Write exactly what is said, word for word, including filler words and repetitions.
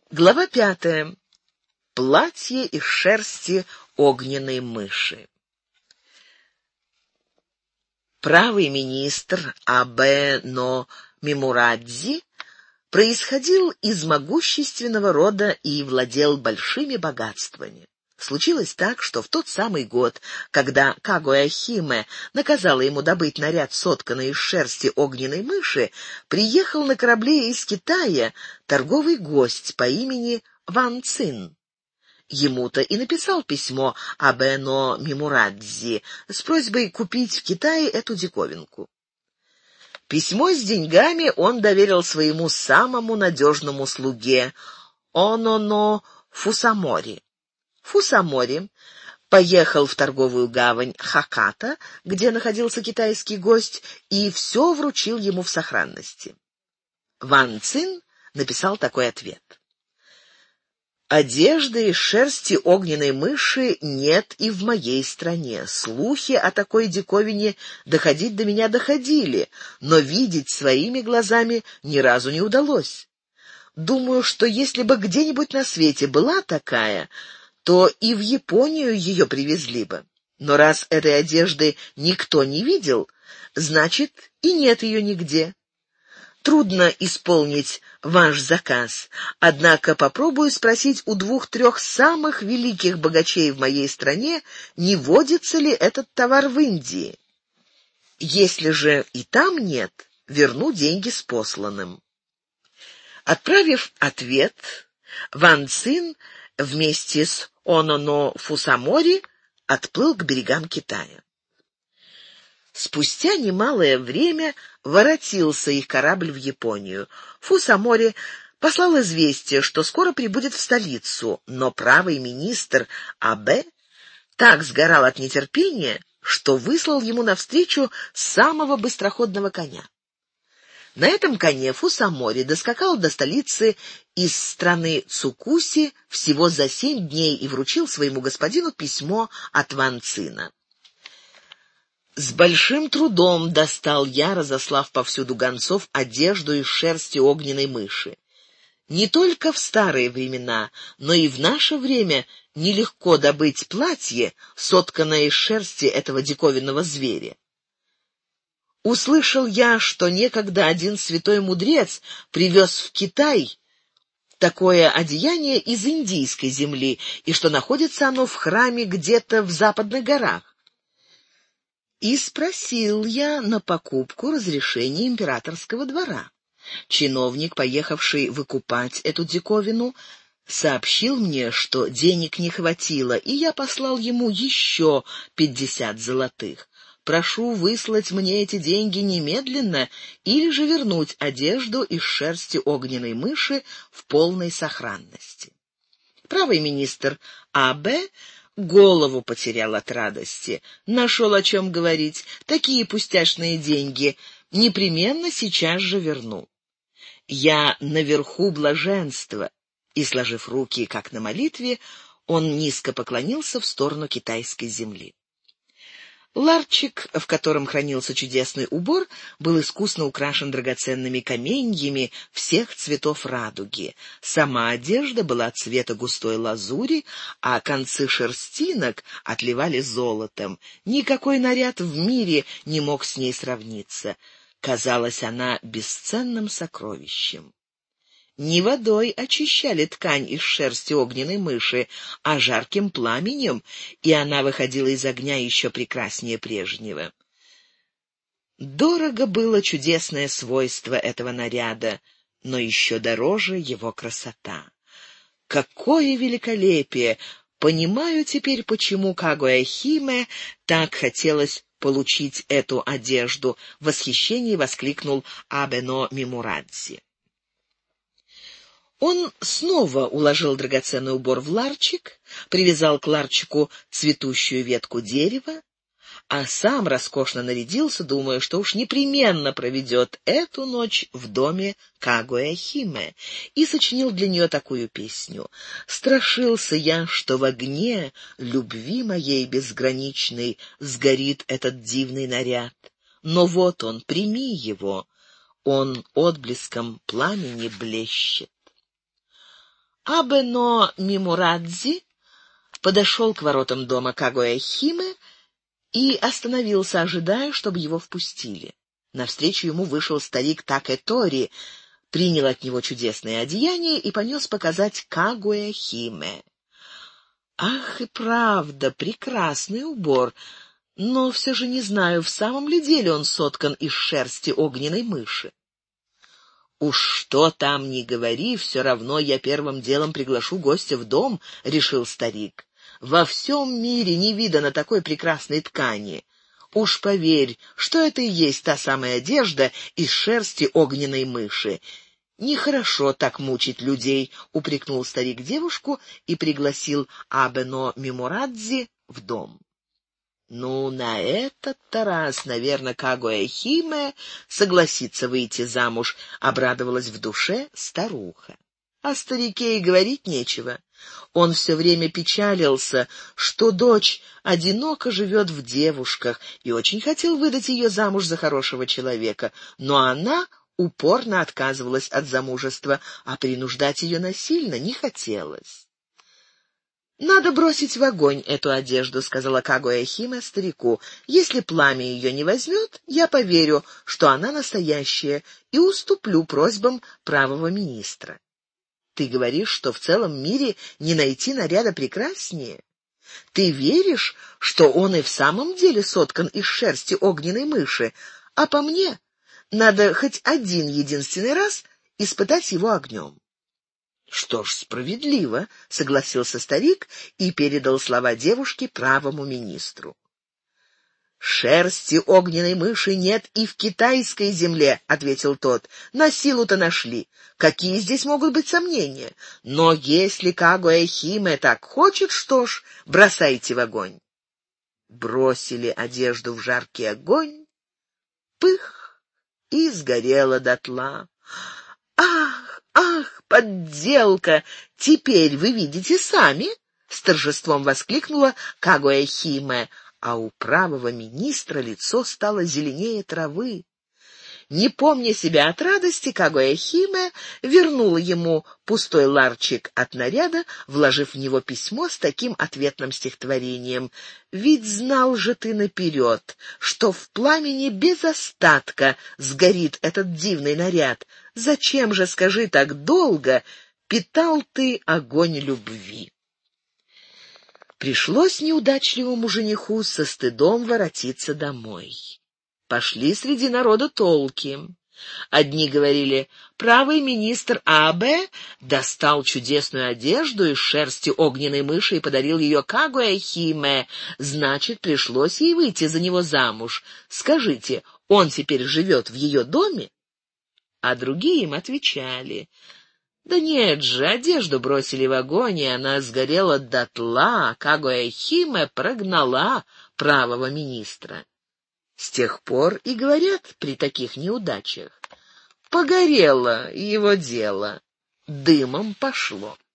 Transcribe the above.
Глава пятая. Платье из шерсти огненной мыши. Правый министр Абе-но Мемурадзи происходил из могущественного рода и владел большими богатствами. Случилось так, что в тот самый год, когда Кагуэ-Химе наказала ему добыть наряд, сотканный из шерсти огненной мыши, приехал на корабле из Китая торговый гость по имени Ван Цин. Ему-то и написал письмо Абе-но Мемурадзи с просьбой купить в Китае эту диковинку. Письмо с деньгами он доверил своему самому надежному слуге Ононо Фусамори. Фусамори поехал в торговую гавань Хаката, где находился китайский гость, и все вручил ему в сохранности. Ван Цин написал такой ответ: «Одежды из шерсти огненной мыши нет и в моей стране. Слухи о такой диковине доходить до меня доходили, но видеть своими глазами ни разу не удалось. Думаю, что если бы где-нибудь на свете была такая, то и в Японию ее привезли бы. Но раз этой одежды никто не видел, значит, и нет ее нигде. Трудно исполнить ваш заказ, однако попробую спросить у двух-трех самых великих богачей в моей стране, не водится ли этот товар в Индии. Если же и там нет, верну деньги с посланным». Отправив ответ, Ван Цин вместе с Ононо Фусамори отплыл к берегам Китая. Спустя немалое время воротился их корабль в Японию. Фусамори послал известие, что скоро прибудет в столицу, но правый министр Абе так сгорал от нетерпения, что выслал ему навстречу самого быстроходного коня. На этом коне Фусамори доскакал до столицы из страны Цукуси всего за семь дней и вручил своему господину письмо от Ван Цина. «С большим трудом достал я, разослав повсюду гонцов, одежду из шерсти огненной мыши. Не только в старые времена, но и в наше время нелегко добыть платье, сотканное из шерсти этого диковинного зверя. Услышал я, что некогда один святой мудрец привез в Китай такое одеяние из индийской земли, и что находится оно в храме где-то в западных горах. И спросил я на покупку разрешения императорского двора. Чиновник, поехавший выкупать эту диковину, сообщил мне, что денег не хватило, и я послал ему еще пятьдесят золотых. Прошу выслать мне эти деньги немедленно или же вернуть одежду из шерсти огненной мыши в полной сохранности». Правый министр Абе голову потерял от радости. Нашел о чем говорить. Такие пустяшные деньги непременно сейчас же верну. Я наверху блаженства. И, сложив руки, как на молитве, он низко поклонился в сторону китайской земли. Ларчик, в котором хранился чудесный убор, был искусно украшен драгоценными каменьями всех цветов радуги. Сама одежда была цвета густой лазури, а концы шерстинок отливали золотом. Никакой наряд в мире не мог с ней сравниться. Казалась она бесценным сокровищем. Не водой очищали ткань из шерсти огненной мыши, а жарким пламенем, и она выходила из огня еще прекраснее прежнего. Дорого было чудесное свойство этого наряда, но еще дороже его красота. Какое великолепие! Понимаю теперь, почему Кагуэ-Химе так хотелось получить эту одежду, — в восхищении воскликнул Абе-но Мемурадзи. Он снова уложил драгоценный убор в ларчик, привязал к ларчику цветущую ветку дерева, а сам роскошно нарядился, думая, что уж непременно проведет эту ночь в доме Кагуэ-Химе, и сочинил для нее такую песню: «Страшился я, что в огне любви моей безграничной сгорит этот дивный наряд, но вот он, прими его, он отблеском пламени блещет». Абе-но Мимурадзи подошел к воротам дома Кагоэ-Химе и остановился, ожидая, чтобы его впустили. Навстречу ему вышел старик Такэ-Тори, принял от него чудесное одеяние и понес показать Кагоэ-Химе. Ах, и правда, прекрасный убор, но все же не знаю, в самом ли деле он соткан из шерсти огненной мыши. «Уж что там ни говори, все равно я первым делом приглашу гостя в дом», — решил старик. «Во всем мире не видано такой прекрасной ткани. Уж поверь, что это и есть та самая одежда из шерсти огненной мыши. Нехорошо так мучить людей», — упрекнул старик девушку и пригласил Абе-но Мимурадзи в дом. Ну, на этот-то раз, наверное, Кагоэ-Химе согласится выйти замуж, — обрадовалась в душе старуха. О старике и говорить нечего. Он все время печалился, что дочь одиноко живет в девушках, и очень хотел выдать ее замуж за хорошего человека, но она упорно отказывалась от замужества, а принуждать ее насильно не хотелось. «Надо бросить в огонь эту одежду», — сказала Кагоэ-Химе старику. «Если пламя ее не возьмет, я поверю, что она настоящая, и уступлю просьбам правого министра». «Ты говоришь, что в целом мире не найти наряда прекраснее? Ты веришь, что он и в самом деле соткан из шерсти огненной мыши, а по мне надо хоть один единственный раз испытать его огнем?» «Что ж, справедливо», — согласился старик и передал слова девушки правому министру. «Шерсти огненной мыши нет и в китайской земле», — ответил тот. «На силу-то нашли. Какие здесь могут быть сомнения? Но если Кагоэ-Химе так хочет, что ж, бросайте в огонь». Бросили одежду в жаркий огонь, пых, и сгорела дотла. «Ах, ах, подделка! Теперь вы видите сами!» — с торжеством воскликнула Кагоэ-Химе, а у правого министра лицо стало зеленее травы. Не помня себя от радости, Кагоэ-Химе вернула ему пустой ларчик от наряда, вложив в него письмо с таким ответным стихотворением: «Ведь знал же ты наперед, что в пламени без остатка сгорит этот дивный наряд. Зачем же, скажи, так долго питал ты огонь любви?» Пришлось неудачливому жениху со стыдом воротиться домой. Пошли среди народа толки. Одни говорили: правый министр Абе достал чудесную одежду из шерсти огненной мыши и подарил ее Кагоэ-Химе, значит, пришлось ей выйти за него замуж. Скажите, он теперь живет в ее доме? А другие им отвечали: да нет же, одежду бросили в огонь, и она сгорела дотла, Кагоэ-Химе прогнала правого министра. С тех пор и говорят при таких неудачах: погорело его дело, дымом пошло.